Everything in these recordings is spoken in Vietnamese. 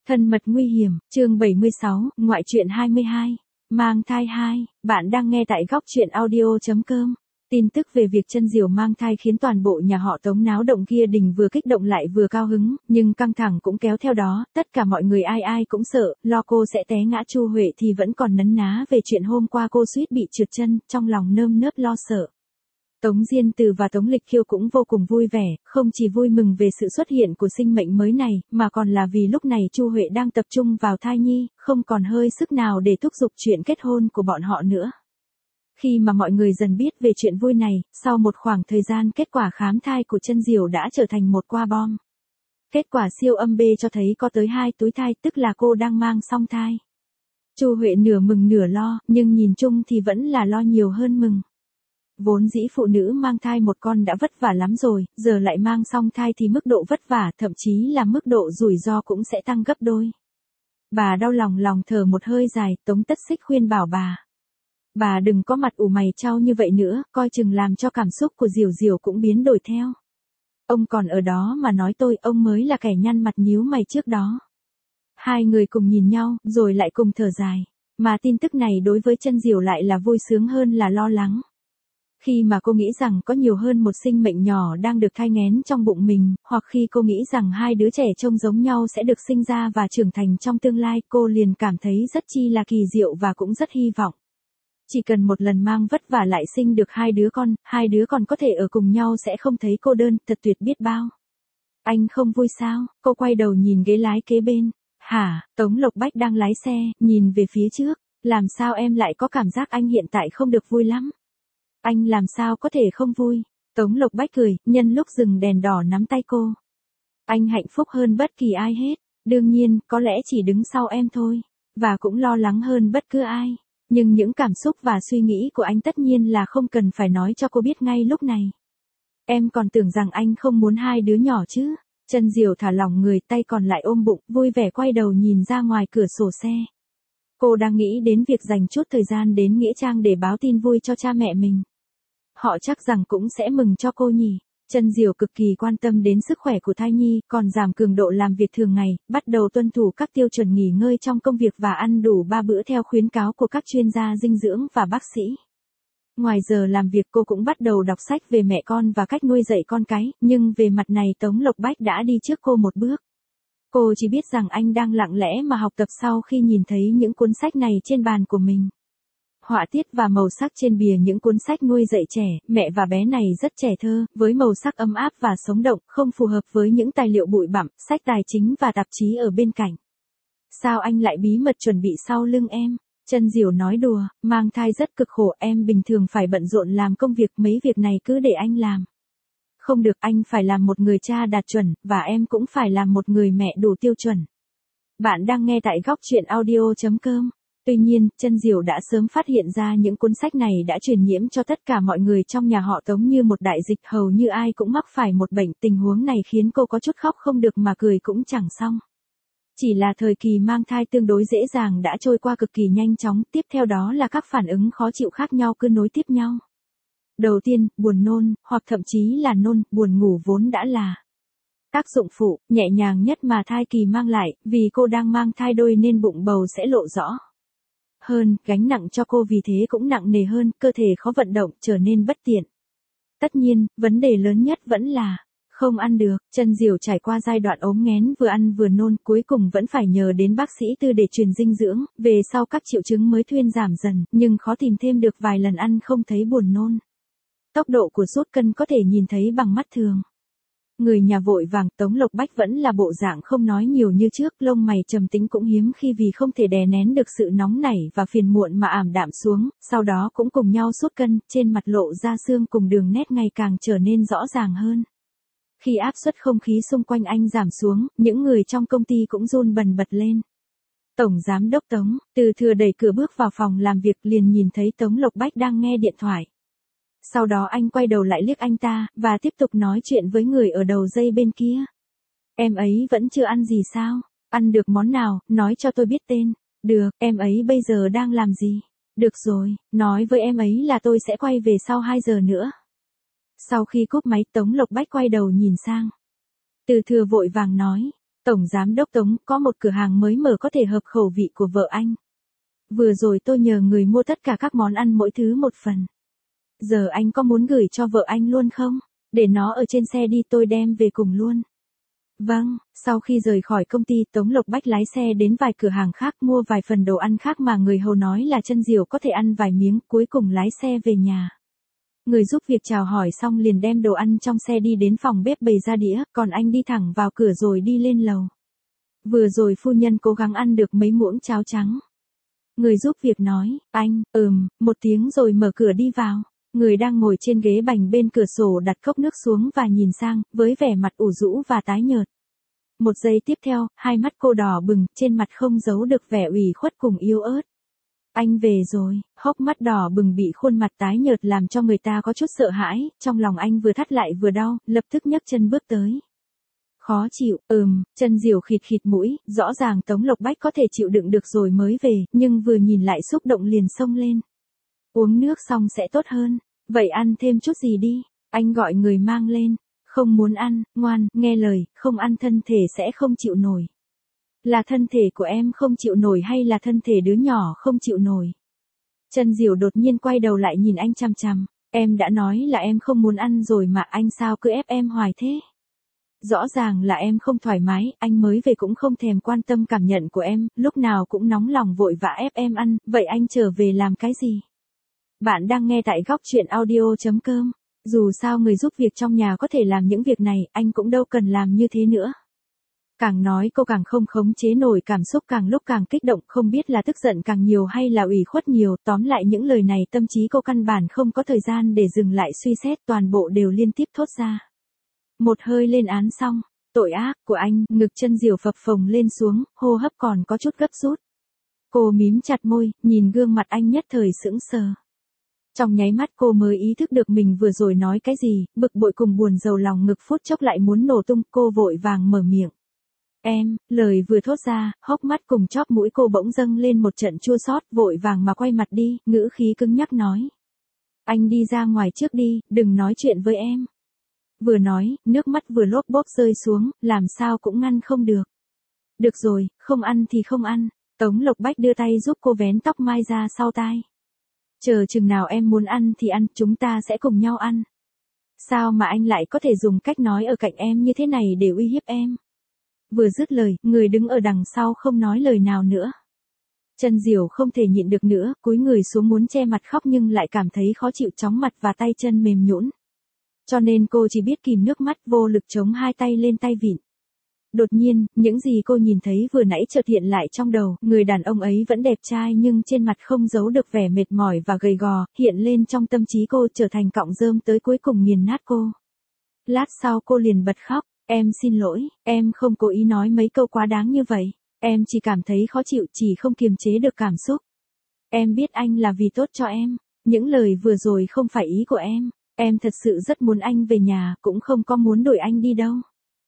Thân mật nguy hiểm, chương 76, ngoại truyện 22, mang thai 2, bạn đang nghe tại góc truyện audio.com. Tin tức về việc Chân Diều mang thai khiến toàn bộ nhà họ Tống náo động, kia đình vừa kích động lại vừa cao hứng, nhưng căng thẳng cũng kéo theo đó, tất cả mọi người ai ai cũng sợ, lo cô sẽ té ngã. Chu Huệ thì vẫn còn nấn ná về chuyện hôm qua cô suýt bị trượt chân, trong lòng nơm nớp lo sợ. Tống Diên Từ và Tống Lịch Khiêu cũng vô cùng vui vẻ, không chỉ vui mừng về sự xuất hiện của sinh mệnh mới này, mà còn là vì lúc này Chu Huệ đang tập trung vào thai nhi, không còn hơi sức nào để thúc giục chuyện kết hôn của bọn họ nữa. Khi mà mọi người dần biết về chuyện vui này, sau một khoảng thời gian kết quả khám thai của Chân Diều đã trở thành một quả bom. Kết quả siêu âm B cho thấy có tới 2 túi thai, tức là cô đang mang song thai. Chu Huệ nửa mừng nửa lo, nhưng nhìn chung thì vẫn là lo nhiều hơn mừng. Vốn dĩ phụ nữ mang thai một con đã vất vả lắm rồi, giờ lại mang song thai thì mức độ vất vả, thậm chí là mức độ rủi ro cũng sẽ tăng gấp đôi. Bà đau lòng thở một hơi dài, Tống Tất Xích khuyên bảo bà đừng có mặt ủ mày chau như vậy nữa, coi chừng làm cho cảm xúc của Diều Diều cũng biến đổi theo. Ông còn ở đó mà nói ông mới là kẻ nhăn mặt nhíu mày trước đó. Hai người cùng nhìn nhau, rồi lại cùng thở dài. Mà tin tức này đối với Chân Diều lại là vui sướng hơn là lo lắng. Khi mà cô nghĩ rằng có nhiều hơn một sinh mệnh nhỏ đang được thai nghén trong bụng mình, hoặc khi cô nghĩ rằng 2 đứa trẻ trông giống nhau sẽ được sinh ra và trưởng thành trong tương lai, cô liền cảm thấy rất chi là kỳ diệu và cũng rất hy vọng. Chỉ cần một lần mang vất vả lại sinh được 2 đứa con, 2 đứa còn có thể ở cùng nhau sẽ không thấy cô đơn, thật tuyệt biết bao. Anh không vui sao? Cô quay đầu nhìn ghế lái kế bên. Hả? Tống Lộc Bách đang lái xe, nhìn về phía trước. Làm sao em lại có cảm giác anh hiện tại không được vui lắm? Anh làm sao có thể không vui? Tống Lộc Bách cười, nhân lúc dừng đèn đỏ nắm tay cô. Anh hạnh phúc hơn bất kỳ ai hết. Đương nhiên, có lẽ chỉ đứng sau em thôi. Và cũng lo lắng hơn bất cứ ai. Nhưng những cảm xúc và suy nghĩ của anh tất nhiên là không cần phải nói cho cô biết ngay lúc này. Em còn tưởng rằng anh không muốn 2 đứa nhỏ chứ. Chân Diều thả lỏng người, tay còn lại ôm bụng, vui vẻ quay đầu nhìn ra ngoài cửa sổ xe. Cô đang nghĩ đến việc dành chút thời gian đến Nghĩa Trang để báo tin vui cho cha mẹ mình. Họ chắc rằng cũng sẽ mừng cho cô nhỉ. Chân Diều cực kỳ quan tâm đến sức khỏe của thai nhi, còn giảm cường độ làm việc thường ngày, bắt đầu tuân thủ các tiêu chuẩn nghỉ ngơi trong công việc và ăn đủ 3 bữa theo khuyến cáo của các chuyên gia dinh dưỡng và bác sĩ. Ngoài giờ làm việc cô cũng bắt đầu đọc sách về mẹ con và cách nuôi dạy con cái, nhưng về mặt này Tống Lộc Bách đã đi trước cô một bước. Cô chỉ biết rằng anh đang lặng lẽ mà học tập sau khi nhìn thấy những cuốn sách này trên bàn của mình. Họa tiết và màu sắc trên bìa những cuốn sách nuôi dạy trẻ, mẹ và bé này rất trẻ thơ, với màu sắc ấm áp và sống động, không phù hợp với những tài liệu bụi bặm, sách tài chính và tạp chí ở bên cạnh. Sao anh lại bí mật chuẩn bị sau lưng em? Chân Diều nói đùa, mang thai rất cực khổ, em bình thường phải bận rộn làm công việc, mấy việc này cứ để anh làm. Không được, anh phải làm một người cha đạt chuẩn, và em cũng phải làm một người mẹ đủ tiêu chuẩn. Bạn đang nghe tại góc truyện audio.com. Tuy nhiên, Chân Diều đã sớm phát hiện ra những cuốn sách này đã truyền nhiễm cho tất cả mọi người trong nhà họ Tống như một đại dịch, hầu như ai cũng mắc phải một bệnh. Tình huống này khiến cô có chút khóc không được mà cười cũng chẳng xong. Chỉ là thời kỳ mang thai tương đối dễ dàng đã trôi qua cực kỳ nhanh chóng, tiếp theo đó là các phản ứng khó chịu khác nhau cứ nối tiếp nhau. Đầu tiên, buồn nôn, hoặc thậm chí là nôn, buồn ngủ vốn đã là tác dụng phụ, nhẹ nhàng nhất mà thai kỳ mang lại, vì cô đang mang thai đôi nên bụng bầu sẽ lộ rõ hơn, gánh nặng cho cô vì thế cũng nặng nề hơn, cơ thể khó vận động, trở nên bất tiện. Tất nhiên, vấn đề lớn nhất vẫn là không ăn được. Chân Diều trải qua giai đoạn ốm nghén vừa ăn vừa nôn, cuối cùng vẫn phải nhờ đến bác sĩ Tư để truyền dinh dưỡng, về sau các triệu chứng mới thuyên giảm dần, nhưng khó tìm thêm được vài lần ăn không thấy buồn nôn. Tốc độ của sút cân có thể nhìn thấy bằng mắt thường. Người nhà vội vàng, Tống Lộc Bách vẫn là bộ dạng không nói nhiều như trước, lông mày trầm tính cũng hiếm khi vì không thể đè nén được sự nóng nảy và phiền muộn mà ảm đạm xuống, sau đó cũng cùng nhau sút cân, trên mặt lộ ra xương cùng đường nét ngày càng trở nên rõ ràng hơn. Khi áp suất không khí xung quanh anh giảm xuống, những người trong công ty cũng run bần bật lên. Tổng giám đốc Tống, Từ Thừa đẩy cửa bước vào phòng làm việc liền nhìn thấy Tống Lộc Bách đang nghe điện thoại. Sau đó anh quay đầu lại liếc anh ta, và tiếp tục nói chuyện với người ở đầu dây bên kia. Em ấy vẫn chưa ăn gì sao? Ăn được món nào, nói cho tôi biết tên. Được, em ấy bây giờ đang làm gì? Được rồi, nói với em ấy là tôi sẽ quay về sau 2 giờ nữa. Sau khi cúp máy, Tống Lộc Bách quay đầu nhìn sang. Từ Thừa vội vàng nói. Tổng giám đốc Tống, có một cửa hàng mới mở có thể hợp khẩu vị của vợ anh. Vừa rồi tôi nhờ người mua tất cả các món ăn mỗi thứ một phần. Giờ anh có muốn gửi cho vợ anh luôn không? Để nó ở trên xe đi, tôi đem về cùng luôn. Vâng, sau khi rời khỏi công ty, Tống Lộc Bách lái xe đến vài cửa hàng khác mua vài phần đồ ăn khác mà người hầu nói là chân diều có thể ăn vài miếng, cuối cùng lái xe về nhà. Người giúp việc chào hỏi xong liền đem đồ ăn trong xe đi đến phòng bếp bày ra đĩa, còn anh đi thẳng vào cửa rồi đi lên lầu. Vừa rồi phu nhân cố gắng ăn được mấy muỗng cháo trắng. Người giúp việc nói, anh, một tiếng rồi mở cửa đi vào. Người đang ngồi trên ghế bành bên cửa sổ đặt cốc nước xuống và nhìn sang, với vẻ mặt ủ rũ và tái nhợt. Một giây tiếp theo, hai mắt cô đỏ bừng, trên mặt không giấu được vẻ ủy khuất cùng yếu ớt. Anh về rồi, hốc mắt đỏ bừng bị khuôn mặt tái nhợt làm cho người ta có chút sợ hãi, trong lòng anh vừa thắt lại vừa đau, lập tức nhấc chân bước tới. Khó chịu, chân diều khịt khịt mũi, rõ ràng Tống Lộc Bách có thể chịu đựng được rồi mới về, nhưng vừa nhìn lại xúc động liền xông lên. Uống nước xong sẽ tốt hơn, vậy ăn thêm chút gì đi, anh gọi người mang lên. Không muốn ăn, ngoan, nghe lời, không ăn thân thể sẽ không chịu nổi. Là thân thể của em không chịu nổi hay là thân thể đứa nhỏ không chịu nổi? Chân diều đột nhiên quay đầu lại nhìn anh chằm chằm, em đã nói là em không muốn ăn rồi mà anh sao cứ ép em hoài thế? Rõ ràng là em không thoải mái, anh mới về cũng không thèm quan tâm cảm nhận của em, lúc nào cũng nóng lòng vội vã ép em ăn, vậy anh trở về làm cái gì? Bạn đang nghe tại góc truyện audio.com. Dù sao người giúp việc trong nhà có thể làm những việc này, anh cũng đâu cần làm như thế nữa. Càng nói cô càng không khống chế nổi cảm xúc, càng lúc càng kích động, không biết là tức giận càng nhiều hay là ủy khuất nhiều, tóm lại những lời này tâm trí cô căn bản không có thời gian để dừng lại suy xét, toàn bộ đều liên tiếp thốt ra. Một hơi lên án xong, tội ác của anh, ngực chân diều phập phồng lên xuống, hô hấp còn có chút gấp rút. Cô mím chặt môi, nhìn gương mặt anh nhất thời sững sờ. Trong nháy mắt cô mới ý thức được mình vừa rồi nói cái gì, bực bội cùng buồn rầu lòng ngực phút chốc lại muốn nổ tung, cô vội vàng mở miệng. Em, lời vừa thốt ra, hốc mắt cùng chóp mũi cô bỗng dâng lên một trận chua xót, vội vàng mà quay mặt đi, ngữ khí cứng nhắc nói. Anh đi ra ngoài trước đi, đừng nói chuyện với em. Vừa nói, nước mắt vừa lốp bốp rơi xuống, làm sao cũng ngăn không được. Được rồi, không ăn thì không ăn. Tống Lộc Bách đưa tay giúp cô vén tóc mai ra sau tai. Chờ chừng nào em muốn ăn thì ăn, chúng ta sẽ cùng nhau ăn. Sao mà anh lại có thể dùng cách nói ở cạnh em như thế này để uy hiếp em? Vừa dứt lời, người đứng ở đằng sau không nói lời nào nữa. Chân diều không thể nhịn được nữa, cúi người xuống muốn che mặt khóc nhưng lại cảm thấy khó chịu, chóng mặt và tay chân mềm nhũn. Cho nên cô chỉ biết kìm nước mắt, vô lực chống hai tay lên tay vịn. Đột nhiên, những gì cô nhìn thấy vừa nãy chợt hiện lại trong đầu, người đàn ông ấy vẫn đẹp trai nhưng trên mặt không giấu được vẻ mệt mỏi và gầy gò, hiện lên trong tâm trí cô trở thành cọng rơm tới cuối cùng nghiền nát cô. Lát sau cô liền bật khóc, em xin lỗi, em không cố ý nói mấy câu quá đáng như vậy, em chỉ cảm thấy khó chịu, chỉ không kiềm chế được cảm xúc. Em biết anh là vì tốt cho em, những lời vừa rồi không phải ý của em thật sự rất muốn anh về nhà, cũng không có muốn đuổi anh đi đâu.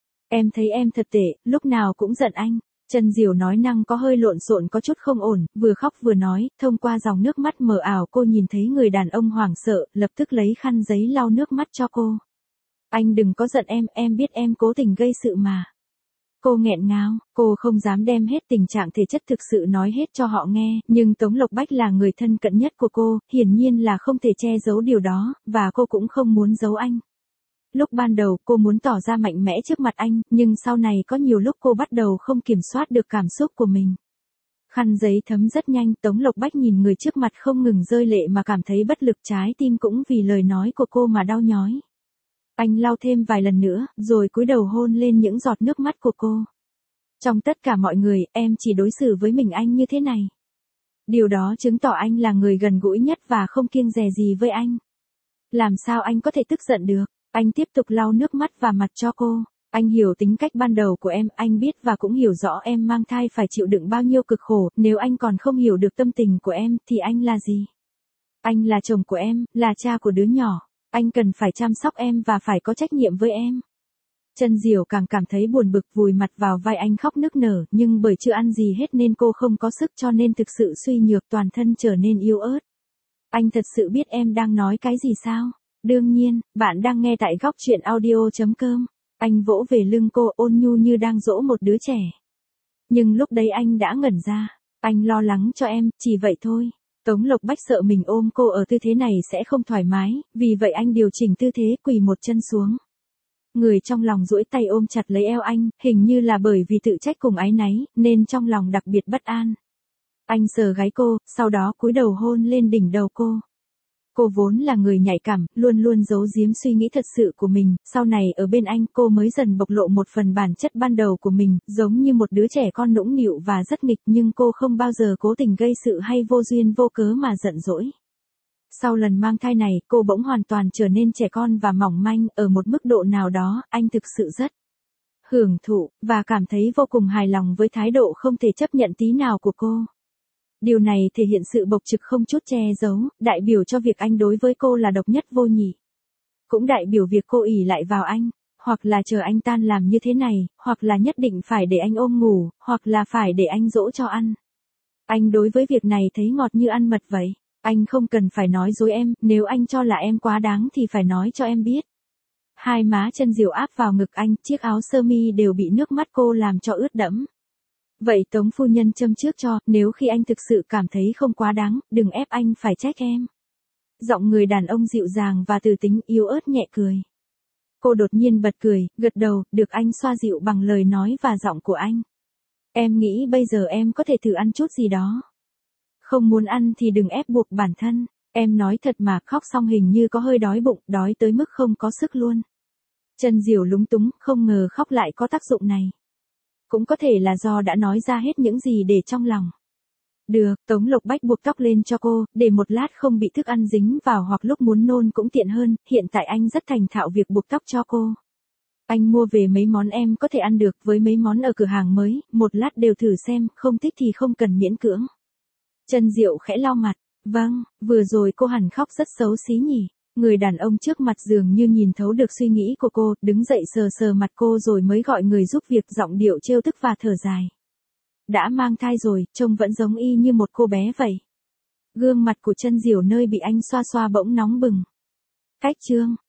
Em thấy em thật tệ, lúc nào cũng giận anh. Chân diều nói năng có hơi lộn xộn, có chút không ổn, vừa khóc vừa nói, thông qua dòng nước mắt mờ ảo cô nhìn thấy người đàn ông hoảng sợ, lập tức lấy khăn giấy lau nước mắt cho cô. Anh đừng có giận em biết em cố tình gây sự mà. Cô nghẹn ngào, cô không dám đem hết tình trạng thể chất thực sự nói hết cho họ nghe, nhưng Tống Lộc Bách là người thân cận nhất của cô, hiển nhiên là không thể che giấu điều đó, và cô cũng không muốn giấu anh. Lúc ban đầu cô muốn tỏ ra mạnh mẽ trước mặt anh, nhưng sau này có nhiều lúc cô bắt đầu không kiểm soát được cảm xúc của mình. Khăn giấy thấm rất nhanh, Tống Lộc Bách nhìn người trước mặt không ngừng rơi lệ mà cảm thấy bất lực, trái tim cũng vì lời nói của cô mà đau nhói. Anh lau thêm vài lần nữa, rồi cúi đầu hôn lên những giọt nước mắt của cô. Trong tất cả mọi người, em chỉ đối xử với mình anh như thế này. Điều đó chứng tỏ anh là người gần gũi nhất và không kiêng dè gì với anh. Làm sao anh có thể tức giận được? Anh tiếp tục lau nước mắt và mặt cho cô. Anh hiểu tính cách ban đầu của em, anh biết và cũng hiểu rõ em mang thai phải chịu đựng bao nhiêu cực khổ, nếu anh còn không hiểu được tâm tình của em, thì anh là gì? Anh là chồng của em, là cha của đứa nhỏ. Anh cần phải chăm sóc em và phải có trách nhiệm với em. Chân diều càng cảm thấy buồn bực, vùi mặt vào vai anh khóc nức nở, nhưng bởi chưa ăn gì hết nên cô không có sức, cho nên thực sự suy nhược, toàn thân trở nên yếu ớt. Anh thật sự biết em đang nói cái gì sao? Đương nhiên, bạn đang nghe tại góc truyện audio.com. Anh vỗ về lưng cô ôn nhu như đang dỗ một đứa trẻ. Nhưng lúc đấy anh đã ngẩn ra. Anh lo lắng cho em, chỉ vậy thôi. Tống Lộc Bách sợ mình ôm cô ở tư thế này sẽ không thoải mái, vì vậy anh điều chỉnh tư thế quỳ một chân xuống. Người trong lòng duỗi tay ôm chặt lấy eo anh, hình như là bởi vì tự trách cùng áy náy, nên trong lòng đặc biệt bất an. Anh sờ gáy cô, sau đó cúi đầu hôn lên đỉnh đầu cô. Cô vốn là người nhạy cảm, luôn luôn giấu giếm suy nghĩ thật sự của mình, sau này ở bên anh cô mới dần bộc lộ một phần bản chất ban đầu của mình, giống như một đứa trẻ con nũng nịu và rất nghịch nhưng cô không bao giờ cố tình gây sự hay vô duyên vô cớ mà giận dỗi. Sau lần mang thai này, cô bỗng hoàn toàn trở nên trẻ con và mỏng manh, ở một mức độ nào đó, anh thực sự rất hưởng thụ, và cảm thấy vô cùng hài lòng với thái độ không thể chấp nhận tí nào của cô. Điều này thể hiện sự bộc trực không chút che giấu, đại biểu cho việc anh đối với cô là độc nhất vô nhị. Cũng đại biểu việc cô ỷ lại vào anh, hoặc là chờ anh tan làm như thế này, hoặc là nhất định phải để anh ôm ngủ, hoặc là phải để anh dỗ cho ăn. Anh đối với việc này thấy ngọt như ăn mật vậy. Anh không cần phải nói dối em, nếu anh cho là em quá đáng thì phải nói cho em biết. Hai má chân diều áp vào ngực anh, chiếc áo sơ mi đều bị nước mắt cô làm cho ướt đẫm. Vậy Tống phu nhân châm trước cho, nếu khi anh thực sự cảm thấy không quá đáng, đừng ép anh phải trách em. Giọng người đàn ông dịu dàng và từ tính yếu ớt nhẹ cười. Cô đột nhiên bật cười, gật đầu, được anh xoa dịu bằng lời nói và giọng của anh. Em nghĩ bây giờ em có thể thử ăn chút gì đó. Không muốn ăn thì đừng ép buộc bản thân. Em nói thật mà, khóc xong hình như có hơi đói bụng, đói tới mức không có sức luôn. Chân diều lúng túng, không ngờ khóc lại có tác dụng này. Cũng có thể là do đã nói ra hết những gì để trong lòng. Được, Tống Lộc Bách buộc tóc lên cho cô, để một lát không bị thức ăn dính vào hoặc lúc muốn nôn cũng tiện hơn, hiện tại anh rất thành thạo việc buộc tóc cho cô. Anh mua về mấy món em có thể ăn được với mấy món ở cửa hàng mới, một lát đều thử xem, không thích thì không cần miễn cưỡng. Chân Diệu khẽ lau mặt, vâng, vừa rồi cô hẳn khóc rất xấu xí nhỉ. Người đàn ông trước mặt dường như nhìn thấu được suy nghĩ của cô, đứng dậy sờ sờ mặt cô rồi mới gọi người giúp việc, giọng điệu trêu tức và thở dài. Đã mang thai rồi, trông vẫn giống y như một cô bé vậy. Gương mặt của Chân Diệu nơi bị anh xoa xoa bỗng nóng bừng. Cách chương